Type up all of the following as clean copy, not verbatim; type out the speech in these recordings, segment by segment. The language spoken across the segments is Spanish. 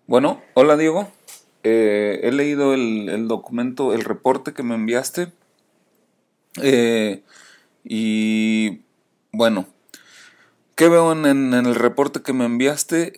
Bueno, hola Diego. He leído el documento, el reporte que me enviaste. eh, y bueno, ¿qué veo en el reporte que me enviaste?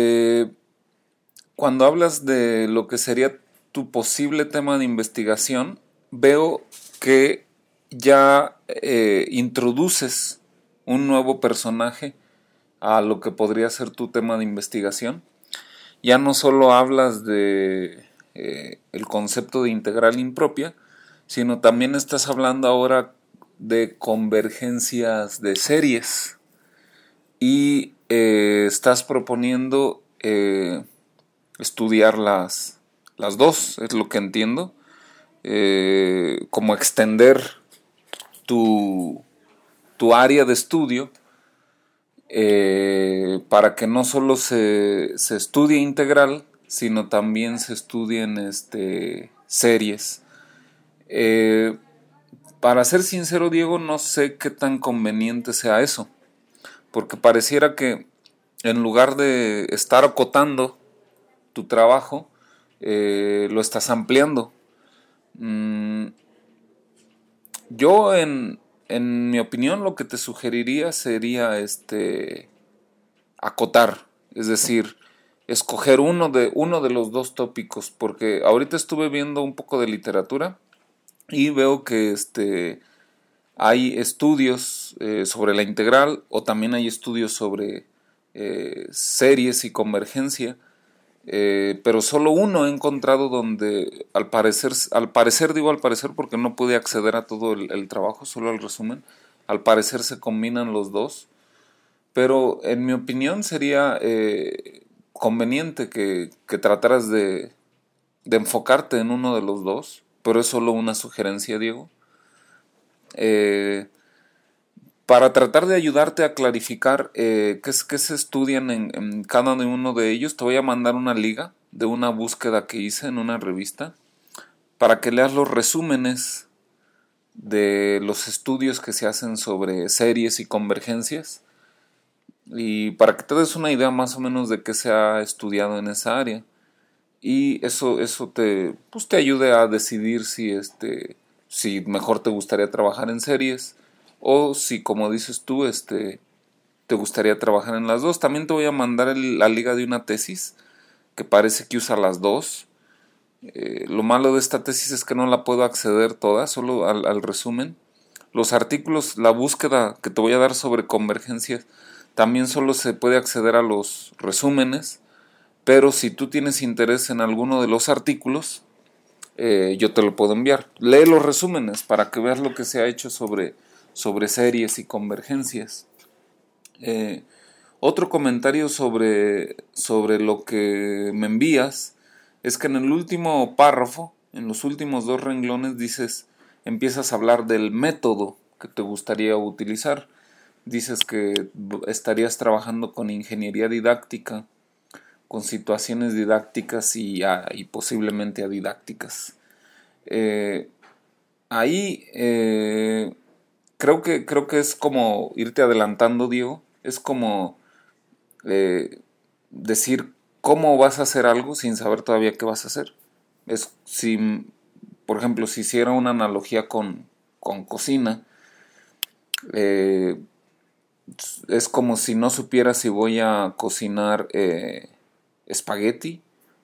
Cuando hablas de lo que sería tu posible tema de investigación, veo que ya introduces un nuevo personaje a lo que podría ser tu tema de investigación. Ya no solo hablas de el concepto de integral impropia, sino también estás hablando ahora de convergencias de series y estás proponiendo estudiar las dos, es lo que entiendo, como extender tu, tu área de estudio para que no solo se estudie integral, sino también se estudien series. Eh, para ser sincero, Diego, no sé qué tan conveniente sea eso, porque pareciera que en lugar de estar acotando tu trabajo, lo estás ampliando. Mm, yo, en mi opinión, lo que te sugeriría sería acotar, es decir, escoger uno de los dos tópicos, porque ahorita estuve viendo un poco de literatura y veo que hay estudios sobre la integral o también hay estudios sobre series y convergencia, pero solo uno he encontrado donde al parecer digo al parecer porque no pude acceder a todo el trabajo, solo al resumen, al parecer se combinan los dos, pero en mi opinión sería conveniente que trataras de enfocarte en uno de los dos, pero es solo una sugerencia, Diego. Eh, para tratar de ayudarte a clarificar qué se estudian en cada uno de ellos, te voy a mandar una liga de una búsqueda que hice en una revista para que leas los resúmenes de los estudios que se hacen sobre series y convergencias y para que te des una idea más o menos de qué se ha estudiado en esa área y eso pues te ayude a decidir si mejor te gustaría trabajar en series o si como dices tú te gustaría trabajar en las dos. También te voy a mandar la liga de una tesis que parece que usa las dos. Lo malo de esta tesis es que no la puedo acceder toda, solo al resumen. Los artículos, la búsqueda que te voy a dar sobre convergencias, también solo se puede acceder a los resúmenes, pero si tú tienes interés en alguno de los artículos, yo te lo puedo enviar. Lee los resúmenes para que veas lo que se ha hecho sobre series y convergencias. Eh, Otro comentario sobre lo que me envías es que en el último párrafo, en los últimos dos renglones, empiezas a hablar del método que te gustaría utilizar. Dices que estarías trabajando con ingeniería didáctica, con situaciones didácticas y posiblemente adidácticas. Eh, ahí creo que es como irte adelantando, Diego. Es como eh, decir cómo vas a hacer algo sin saber todavía qué vas a hacer. Es si, por ejemplo, si hiciera una analogía con cocina, eh, es como si no supiera si voy a cocinar espagueti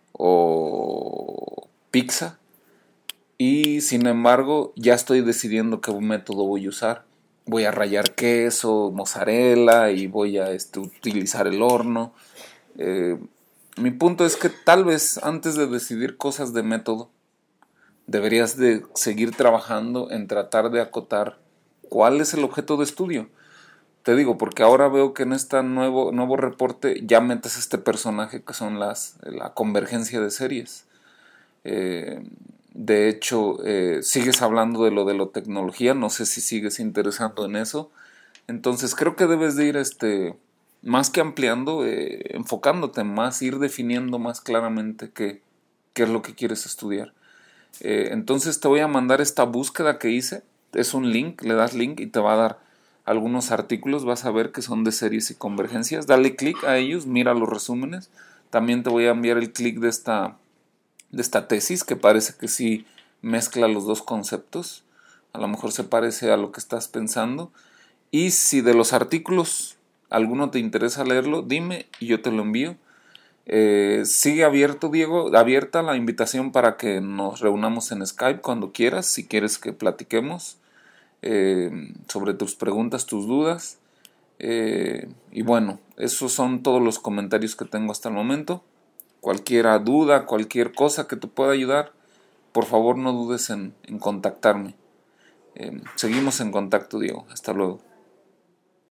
o pizza y sin embargo ya estoy decidiendo qué método voy a usar. Voy a rallar queso, mozzarella y voy a utilizar el horno. Eh, Mi punto es que tal vez antes de decidir cosas de método, deberías de seguir trabajando en tratar de acotar cuál es el objeto de estudio. Te digo, porque ahora veo que en este nuevo reporte ya metes este personaje que son la convergencia de series. Eh, de hecho, sigues hablando de lo tecnología, no sé si sigues interesando en eso. Entonces creo que debes de ir más que ampliando, enfocándote más, ir definiendo más claramente qué es lo que quieres estudiar. Entonces te voy a mandar esta búsqueda que hice. Es un link, le das link y te va a dar algunos artículos. Vas a ver que son de series y convergencias. Dale clic a ellos, mira los resúmenes. También te voy a enviar el clic de esta tesis, que parece que sí mezcla los dos conceptos. A lo mejor se parece a lo que estás pensando. Y si de los artículos alguno te interesa leerlo, dime y yo te lo envío. Sigue abierto, Diego, abierta la invitación para que nos reunamos en Skype cuando quieras, si quieres que platiquemos sobre tus preguntas, tus dudas. Y bueno, esos son todos los comentarios que tengo hasta el momento. Cualquier duda, cualquier cosa que te pueda ayudar, por favor no dudes en contactarme. Seguimos en contacto, Diego. Hasta luego.